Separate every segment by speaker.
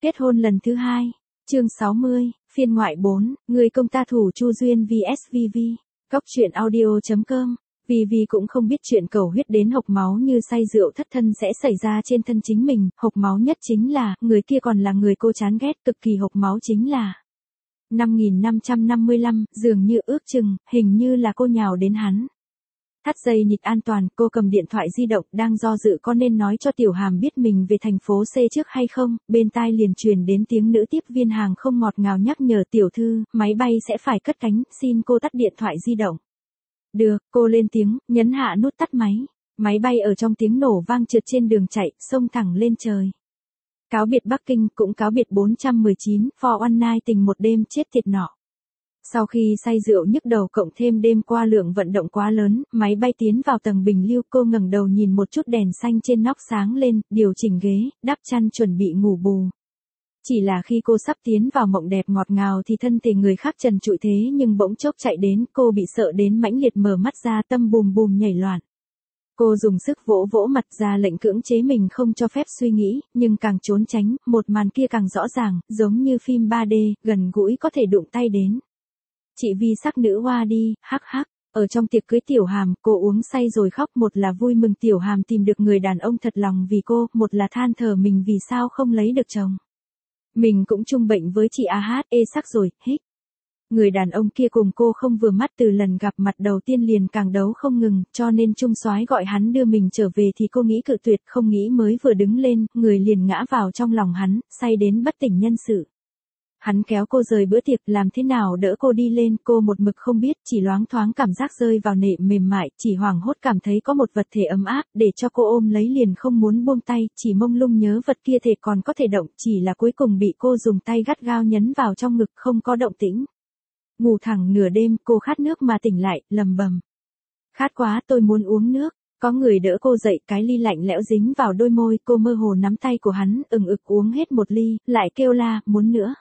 Speaker 1: Kết hôn lần thứ 2. Chương 60, phiên ngoại 4, người công ta thủ Chu Duyên vs VV. Cóc truyện audio.com. VV cũng không biết chuyện cầu huyết đến hộc máu như say rượu thất thân sẽ xảy ra trên thân chính mình, hộc máu nhất chính là, người kia còn là người cô chán ghét, cực kỳ hộc máu chính là 5555, dường như ước chừng, hình như là cô nhào đến hắn. Thắt dây nịt an toàn, cô cầm điện thoại di động, đang do dự có nên nói cho Tiểu Hàm biết mình về thành phố C trước hay không, bên tai liền truyền đến tiếng nữ tiếp viên hàng không ngọt ngào nhắc nhở tiểu thư, máy bay sẽ phải cất cánh, xin cô tắt điện thoại di động. Được, cô lên tiếng, nhấn hạ nút tắt máy. Máy bay ở trong tiếng nổ vang trượt trên đường chạy, xông thẳng lên trời. Cáo biệt Bắc Kinh, cũng cáo biệt 419, for one night tình một đêm chết tiệt nọ. Sau khi say rượu nhức đầu cộng thêm đêm qua lượng vận động quá lớn, máy bay tiến vào tầng bình lưu, cô ngẩng đầu nhìn một chút đèn xanh trên nóc sáng lên, điều chỉnh ghế, đắp chăn chuẩn bị ngủ bù. Chỉ là khi cô sắp tiến vào mộng đẹp ngọt ngào thì thân thể người khác trần trụi thế nhưng bỗng chốc chạy đến, cô bị sợ đến mãnh liệt mở mắt ra, tâm bùm bùm nhảy loạn. Cô dùng sức vỗ vỗ mặt ra lệnh cưỡng chế mình không cho phép suy nghĩ, nhưng càng trốn tránh, một màn kia càng rõ ràng, giống như phim 3D, gần gũi có thể đụng tay đến. Chị Vi sắc nữ hoa đi, hắc hắc. Ở trong tiệc cưới Tiểu Hàm, cô uống say rồi khóc, một là vui mừng Tiểu Hàm tìm được người đàn ông thật lòng vì cô, một là than thở mình vì sao không lấy được chồng. Mình cũng chung bệnh với chị AHE sắc rồi, hích. Người đàn ông kia cùng cô không vừa mắt từ lần gặp mặt đầu tiên liền càng đấu không ngừng, cho nên Trung soái gọi hắn đưa mình trở về thì cô nghĩ cự tuyệt, không nghĩ mới vừa đứng lên, người liền ngã vào trong lòng hắn, say đến bất tỉnh nhân sự. Hắn kéo cô rời bữa tiệc, làm thế nào đỡ cô đi lên, cô một mực không biết, chỉ loáng thoáng cảm giác rơi vào nệm mềm mại, chỉ hoảng hốt cảm thấy có một vật thể ấm áp, để cho cô ôm lấy liền không muốn buông tay, chỉ mông lung nhớ vật kia thể còn có thể động, chỉ là cuối cùng bị cô dùng tay gắt gao nhấn vào trong ngực, không có động tĩnh. Ngủ thẳng nửa đêm, cô khát nước mà tỉnh lại, lầm bầm. Khát quá, tôi muốn uống nước. Có người đỡ cô dậy, cái ly lạnh lẽo dính vào đôi môi, cô mơ hồ nắm tay của hắn, ừng ực uống hết một ly, lại kêu la, muốn nữa.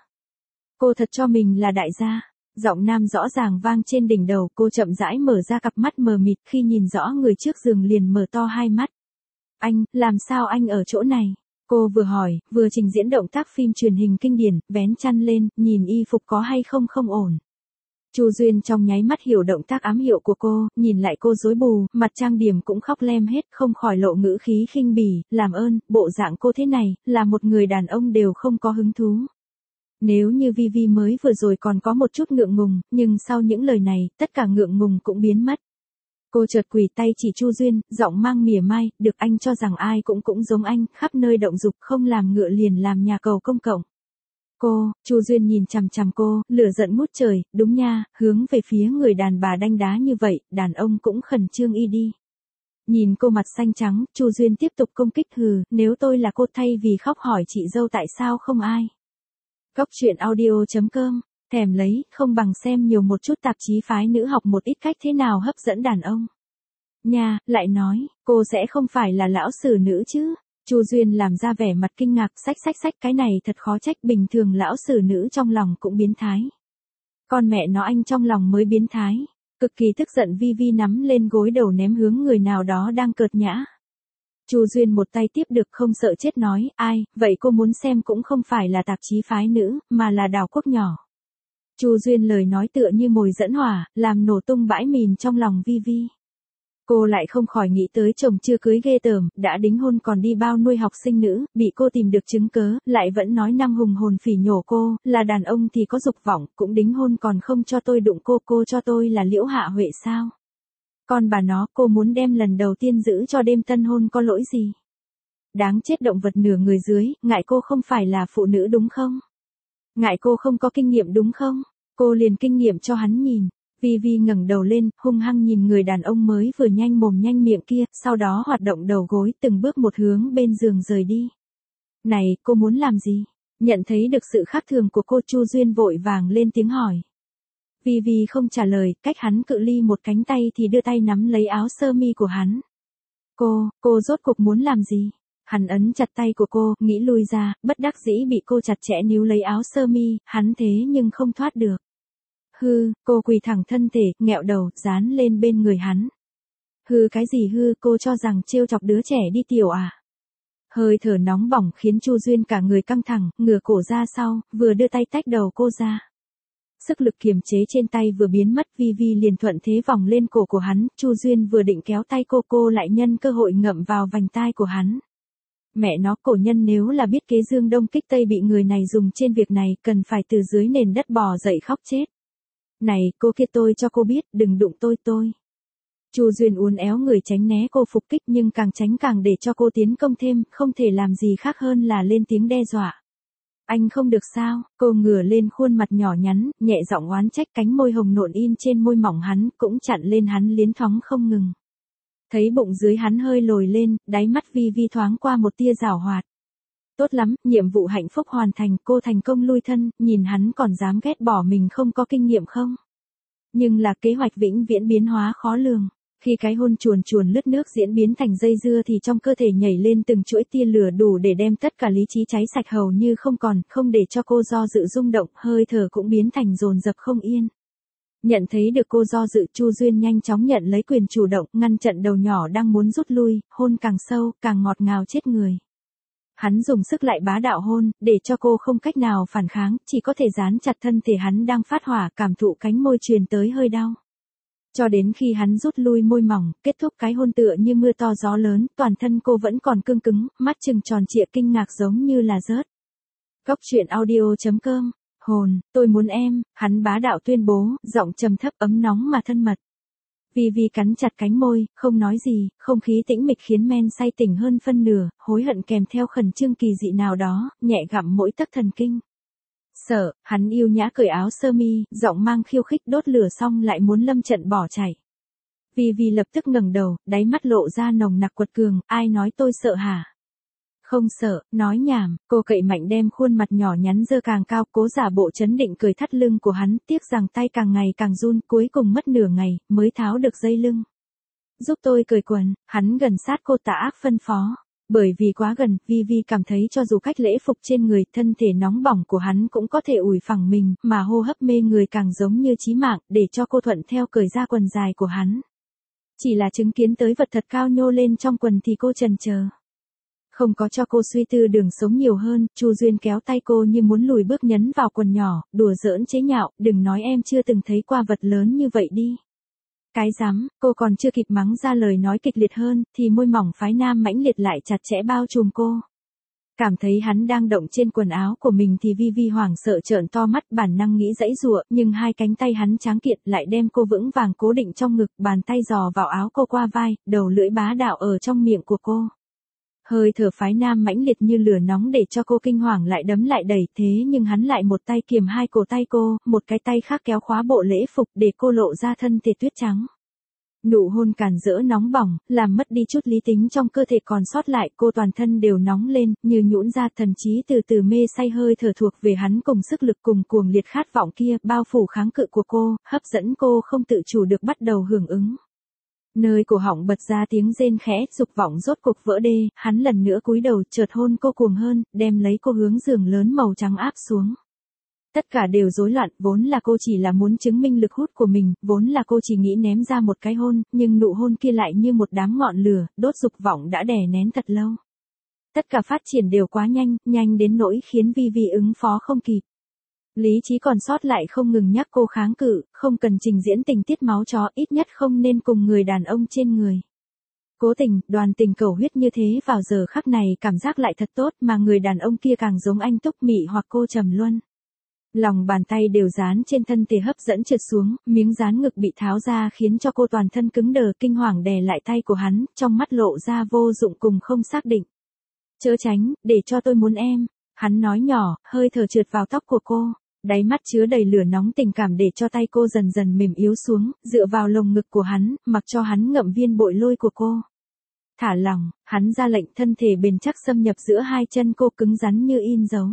Speaker 1: Cô thật cho mình là đại gia. Giọng nam rõ ràng vang trên đỉnh đầu, cô chậm rãi mở ra cặp mắt mờ mịt, khi nhìn rõ người trước giường liền mở to hai mắt. Anh, làm sao anh ở chỗ này? Cô vừa hỏi, vừa trình diễn động tác phim truyền hình kinh điển, vén chăn lên, nhìn y phục có hay không không ổn. Chu Duyên trong nháy mắt hiểu động tác ám hiệu của cô, nhìn lại cô rối bù, mặt trang điểm cũng khóc lem hết, không khỏi lộ ngữ khí khinh bỉ, làm ơn, bộ dạng cô thế này, là một người đàn ông đều không có hứng thú. Nếu như Vi mới vừa rồi còn có một chút ngượng ngùng, nhưng sau những lời này, tất cả ngượng ngùng cũng biến mất. Cô chợt quỳ tay chỉ Chu Duyên, giọng mang mỉa mai, được anh cho rằng ai cũng giống anh, khắp nơi động dục, không làm ngựa liền làm nhà cầu công cộng. Chu Duyên nhìn chằm chằm cô, lửa giận ngút trời, đúng nha, hướng về phía người đàn bà đanh đá như vậy, đàn ông cũng khẩn trương y đi. Nhìn cô mặt xanh trắng, Chu Duyên tiếp tục công kích hừ, nếu tôi là cô thay vì khóc hỏi chị dâu tại sao không ai. Cóc truyện audio.com, thèm lấy, không bằng xem nhiều một chút tạp chí phái nữ học một ít cách thế nào hấp dẫn đàn ông. Nha, lại nói, cô sẽ không phải là lão sử nữ chứ. Chu Duyên làm ra vẻ mặt kinh ngạc, sách cái này thật khó trách, bình thường lão sử nữ trong lòng cũng biến thái. Con mẹ nó anh trong lòng mới biến thái. Cực kỳ tức giận Vi nắm lên gối đầu ném hướng người nào đó đang cợt nhã. Chu Duyên một tay tiếp được không sợ chết nói, ai, vậy cô muốn xem cũng không phải là tạp chí phái nữ, mà là đào quốc nhỏ. Chu Duyên lời nói tựa như mồi dẫn hỏa, làm nổ tung bãi mìn trong lòng Vi. Cô lại không khỏi nghĩ tới chồng chưa cưới ghê tởm, đã đính hôn còn đi bao nuôi học sinh nữ, bị cô tìm được chứng cớ, lại vẫn nói năng hùng hồn phỉ nhổ cô, là đàn ông thì có dục vọng, cũng đính hôn còn không cho tôi đụng cô cho tôi là Liễu Hạ Huệ sao? Con bà nó, cô muốn đem lần đầu tiên giữ cho đêm tân hôn có lỗi gì? Đáng chết, động vật nửa người dưới, ngại cô không phải là phụ nữ đúng không? Ngại cô không có kinh nghiệm đúng không? Cô liền kinh nghiệm cho hắn nhìn. Vi ngẩng đầu lên, hung hăng nhìn người đàn ông mới vừa nhanh mồm nhanh miệng kia, sau đó hoạt động đầu gối, từng bước một hướng bên giường rời đi. Này, cô muốn làm gì? Nhận thấy được sự khác thường của cô, Chu Duyên vội vàng lên tiếng hỏi. Vi không trả lời, cách hắn cự ly một cánh tay thì đưa tay nắm lấy áo sơ mi của hắn. Cô rốt cuộc muốn làm gì? Hắn ấn chặt tay của cô, nghĩ lui ra, bất đắc dĩ bị cô chặt chẽ níu lấy áo sơ mi, hắn thế nhưng không thoát được. Hư, cô quỳ thẳng thân thể, nghẹo đầu, dán lên bên người hắn. Hư cái gì hư, cô cho rằng trêu chọc đứa trẻ đi tiểu à? Hơi thở nóng bỏng khiến Chu Duyên cả người căng thẳng, ngửa cổ ra sau, vừa đưa tay tách đầu cô ra. Sức lực kiềm chế trên tay vừa biến mất, Vi Vi liền thuận thế vòng lên cổ của hắn, Chu Duyên vừa định kéo tay cô lại nhân cơ hội ngậm vào vành tai của hắn. Mẹ nó, cổ nhân nếu là biết kế dương đông kích tây bị người này dùng trên việc này, cần phải từ dưới nền đất bò dậy khóc chết. Này, cô kia, tôi cho cô biết, đừng đụng tôi. Chu Duyên uốn éo người tránh né cô phục kích, nhưng càng tránh càng để cho cô tiến công thêm, không thể làm gì khác hơn là lên tiếng đe dọa. Anh không được sao? Cô ngửa lên khuôn mặt nhỏ nhắn, nhẹ giọng oán trách, cánh môi hồng nộn in trên môi mỏng hắn, cũng chặn lên hắn liến thoáng không ngừng. Thấy bụng dưới hắn hơi lồi lên, đáy mắt Vi Vi thoáng qua một tia giảo hoạt. Tốt lắm, nhiệm vụ hạnh phúc hoàn thành, cô thành công lui thân, nhìn hắn còn dám ghét bỏ mình không có kinh nghiệm không? Nhưng là kế hoạch vĩnh viễn biến hóa khó lường. Khi cái hôn chuồn chuồn lướt nước diễn biến thành dây dưa thì trong cơ thể nhảy lên từng chuỗi tia lửa đủ để đem tất cả lý trí cháy sạch hầu như không còn, không để cho cô do dự rung động, hơi thở cũng biến thành dồn dập không yên. Nhận thấy được cô do dự, Chu Duyên nhanh chóng nhận lấy quyền chủ động, ngăn trận đầu nhỏ đang muốn rút lui, hôn càng sâu, càng ngọt ngào chết người. Hắn dùng sức lại bá đạo hôn, để cho cô không cách nào phản kháng, chỉ có thể dán chặt thân thể hắn đang phát hỏa, cảm thụ cánh môi truyền tới hơi đau. Cho đến khi hắn rút lui môi mỏng, kết thúc cái hôn tựa như mưa to gió lớn, toàn thân cô vẫn còn cương cứng, mắt trừng tròn trịa kinh ngạc giống như là rớt. Góc truyện audio.com, hồn, tôi muốn em, hắn bá đạo tuyên bố, giọng trầm thấp ấm nóng mà thân mật. Vi Vi cắn chặt cánh môi, không nói gì, không khí tĩnh mịch khiến men say tỉnh hơn phân nửa, hối hận kèm theo khẩn trương kỳ dị nào đó, nhẹ gặm mỗi tấc thần kinh. Sợ, hắn yêu nhã cởi áo sơ mi, giọng mang khiêu khích, đốt lửa xong lại muốn lâm trận bỏ chạy. Vi Vi lập tức ngẩng đầu, đáy mắt lộ ra nồng nặc quật cường, ai nói tôi sợ hả? Không sợ, nói nhảm, cô cậy mạnh đem khuôn mặt nhỏ nhắn dơ càng cao, cố giả bộ chấn định cười thắt lưng của hắn, tiếc rằng tay càng ngày càng run, cuối cùng mất nửa ngày, mới tháo được dây lưng. Giúp tôi cởi quần, hắn gần sát cô tà ác phân phó. Bởi vì quá gần, Vi Vi cảm thấy cho dù cách lễ phục trên người, thân thể nóng bỏng của hắn cũng có thể ủi phẳng mình, mà hô hấp mê người càng giống như chí mạng, để cho cô thuận theo cởi ra quần dài của hắn. Chỉ là chứng kiến tới vật thật cao nhô lên trong quần thì cô chần chờ. Không có cho cô suy tư đường sống nhiều hơn, Chu Duyên kéo tay cô như muốn lùi bước nhấn vào quần nhỏ, đùa giỡn chế nhạo, đừng nói em chưa từng thấy qua vật lớn như vậy đi. Cái rắm, cô còn chưa kịp mắng ra lời nói kịch liệt hơn, thì môi mỏng phái nam mãnh liệt lại chặt chẽ bao trùm cô. Cảm thấy hắn đang động trên quần áo của mình thì Vi Vi hoảng sợ trợn to mắt, bản năng nghĩ giãy giụa, nhưng hai cánh tay hắn tráng kiện lại đem cô vững vàng cố định trong ngực, bàn tay dò vào áo cô qua vai, đầu lưỡi bá đạo ở trong miệng của cô. Hơi thở phái nam mãnh liệt như lửa nóng để cho cô kinh hoàng lại đấm lại đẩy, thế nhưng hắn lại một tay kiềm hai cổ tay cô, một cái tay khác kéo khóa bộ lễ phục để cô lộ ra thân thể tuyết trắng. Nụ hôn càn rỡ nóng bỏng, làm mất đi chút lý tính trong cơ thể còn sót lại, cô toàn thân đều nóng lên, như nhũn ra, thần trí từ từ mê say, hơi thở thuộc về hắn cùng sức lực cùng cuồng liệt khát vọng kia, bao phủ kháng cự của cô, hấp dẫn cô không tự chủ được bắt đầu hưởng ứng. Nơi cổ họng bật ra tiếng rên khẽ, dục vọng rốt cục vỡ đê, hắn lần nữa cúi đầu, chợt hôn cô cuồng hơn, đem lấy cô hướng giường lớn màu trắng áp xuống. Tất cả đều rối loạn, vốn là cô chỉ là muốn chứng minh lực hút của mình, vốn là cô chỉ nghĩ ném ra một cái hôn, nhưng nụ hôn kia lại như một đám ngọn lửa, đốt dục vọng đã đè nén thật lâu. Tất cả phát triển đều quá nhanh, nhanh đến nỗi khiến Vi Vi ứng phó không kịp. Lý trí còn sót lại không ngừng nhắc cô kháng cự, không cần trình diễn tình tiết máu chó, ít nhất không nên cùng người đàn ông trên người. Cố tình, đoàn tình cầu huyết như thế vào giờ khắc này cảm giác lại thật tốt, mà người đàn ông kia càng giống anh Túc Mị hoặc cô Trầm Luân. Lòng bàn tay đều dán trên thân thể hấp dẫn trượt xuống, miếng dán ngực bị tháo ra khiến cho cô toàn thân cứng đờ, kinh hoàng đè lại tay của hắn, trong mắt lộ ra vô dụng cùng không xác định. Chớ tránh, để cho tôi muốn em, hắn nói nhỏ, hơi thở trượt vào tóc của cô. Đáy mắt chứa đầy lửa nóng tình cảm để cho tay cô dần dần mềm yếu xuống, dựa vào lồng ngực của hắn, mặc cho hắn ngậm viên bội lôi của cô. Thả lỏng, hắn ra lệnh, thân thể bền chắc xâm nhập giữa hai chân cô, cứng rắn như in dấu.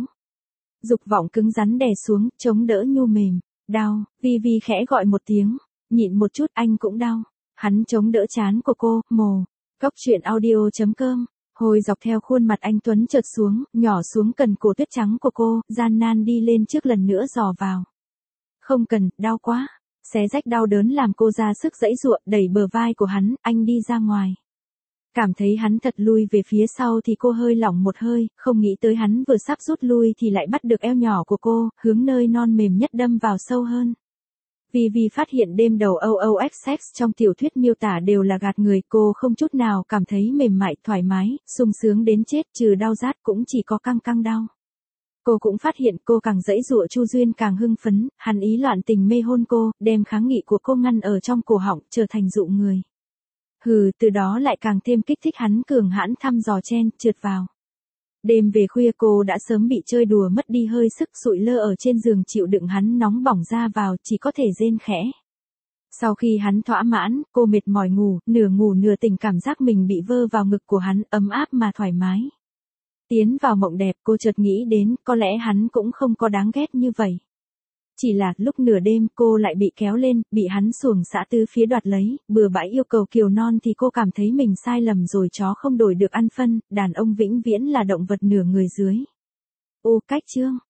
Speaker 1: Dục vọng cứng rắn đè xuống, chống đỡ nhu mềm. Đau, Vi Vi khẽ gọi một tiếng, nhịn một chút, anh cũng đau. Hắn chống đỡ trán của cô, mồ. Góc truyện audio.com. Hồi dọc theo khuôn mặt anh tuấn chợt xuống, nhỏ xuống cần cổ tuyết trắng của cô, gian nan đi lên trước lần nữa dò vào. Không cần, đau quá. Xé rách đau đớn làm cô ra sức giãy giụa, đẩy bờ vai của hắn, anh đi ra ngoài. Cảm thấy hắn thật lui về phía sau thì cô hơi lỏng một hơi, không nghĩ tới hắn vừa sắp rút lui thì lại bắt được eo nhỏ của cô, hướng nơi non mềm nhất đâm vào sâu hơn. Vì phát hiện đêm đầu OOF sex trong tiểu thuyết miêu tả đều là gạt người, cô không chút nào cảm thấy mềm mại, thoải mái, sung sướng đến chết, trừ đau rát cũng chỉ có căng căng đau. Cô cũng phát hiện cô càng giãy giụa Chu Duyên càng hưng phấn, hắn ý loạn tình mê hôn cô, đem kháng nghị của cô ngăn ở trong cổ họng, trở thành dụ người. Từ đó lại càng thêm kích thích hắn cường hãn thăm dò chen, trượt vào. Đêm về khuya cô đã sớm bị chơi đùa mất đi hơi sức, sụi lơ ở trên giường chịu đựng hắn nóng bỏng ra vào, chỉ có thể rên khẽ. Sau khi hắn thỏa mãn, cô mệt mỏi ngủ nửa tỉnh, cảm giác mình bị vơ vào ngực của hắn, ấm áp mà thoải mái. Tiến vào mộng đẹp, cô chợt nghĩ đến, có lẽ hắn cũng không có đáng ghét như vậy. Chỉ là, lúc nửa đêm, cô lại bị kéo lên, bị hắn xuồng xã tứ phía đoạt lấy, bừa bãi yêu cầu kiều non thì cô cảm thấy mình sai lầm rồi, chó không đổi được ăn phân, đàn ông vĩnh viễn là động vật nửa người dưới. Cách chương.